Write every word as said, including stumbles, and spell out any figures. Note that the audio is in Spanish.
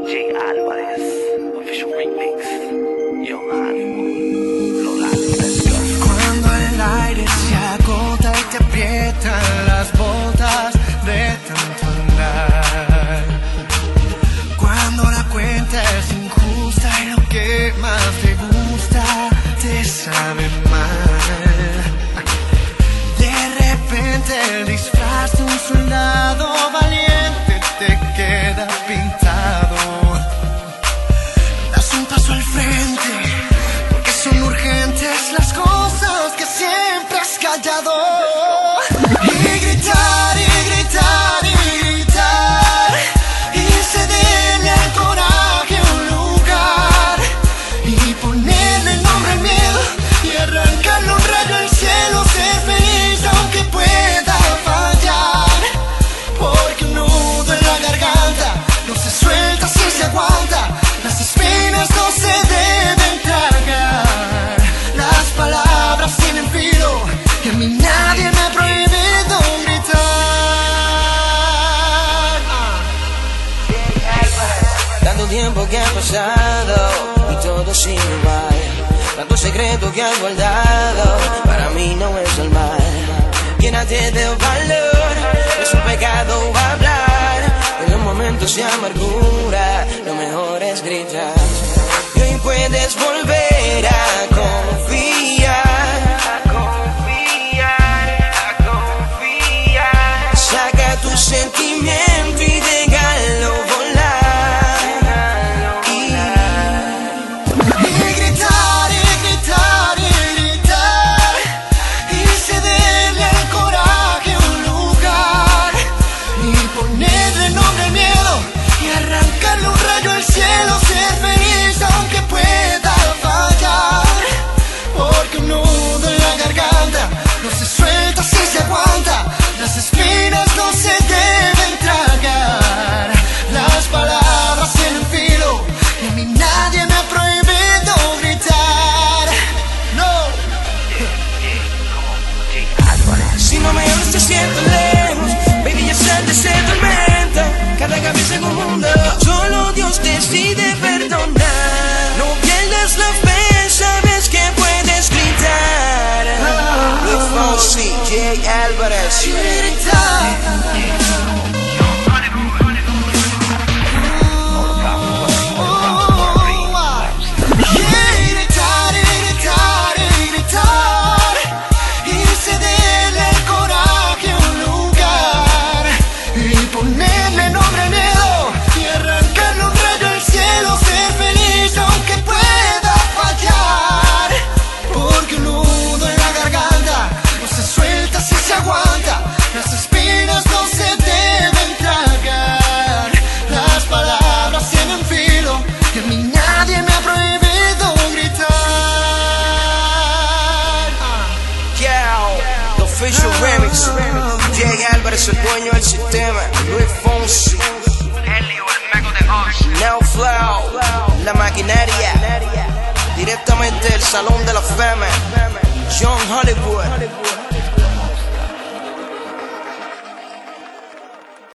Jay Álvarez, Official Remix, Young Hollywood, Lolani, let's go. Cuando el aire se agota y te aprietan las botas de tanto andar, cuando la cuenta es injusta y lo que más te gusta te sabe mal, de repente el disfraz de un soldado valiente te queda pintado. Das un paso al frente porque son urgentes las cosas que siempre has callado. Y gritar, y gritar, y gritar, y cederle al coraje un lugar, y ponerle el nombre al miedo, y arrancarle un rayo al cielo, ser feliz aunque pueda fallar, porque un nudo en la garganta no se suelta si se aguanta, las espinas no se deben tragar, las palabras tienen filo y a mí nadie me ha prohibido gritar. Tanto tiempo que ha pasado y todo sigue igual, tanto secreto que has guardado, para mí no es el mal. Llénate de valor, es un pecado hablar, en los momentos de amargura lo mejor es gritar. Y hoy puedes volver a confiar, a confiar, a confiar. Saca tu sentimiento y déjalo volar. Y gritar, y gritar, y gritar, y cederle al coraje un lugar, y ponerle nombre al miedo, y arrancarle un rayo al cielo, ser feliz aunque pueda fallar, porque un nudo en la garganta no se suelta si se aguanta, las espinas no se deben tragar, las palabras tienen filo y a mí nadie me ha prohibido gritar. No. Si no me oyes te siento lejos, baby, ya sal de ese tormento. Cada cabeza en un mundo, solo Dios decide perdonar. No pierdas la fe, sabes que puedes gritar. Luis Fonsi, Jay Álvarez. Y gritar. Ponerle nombre al miedo y arrancarle un rayo al cielo, ser feliz aunque pueda fallar, porque un nudo en la garganta no se suelta si se aguanta, las espinas no se deben tragar, las palabras tienen filo y a mí nadie me ha prohibido gritar. Yeah, the Official Remix, Jay Álvarez, el dueño del sistema. Luis Fonsi, Helio, el mago de Oz. Neo Flow, la maquinaria, directamente del Salón de la Fama, Young Hollywood.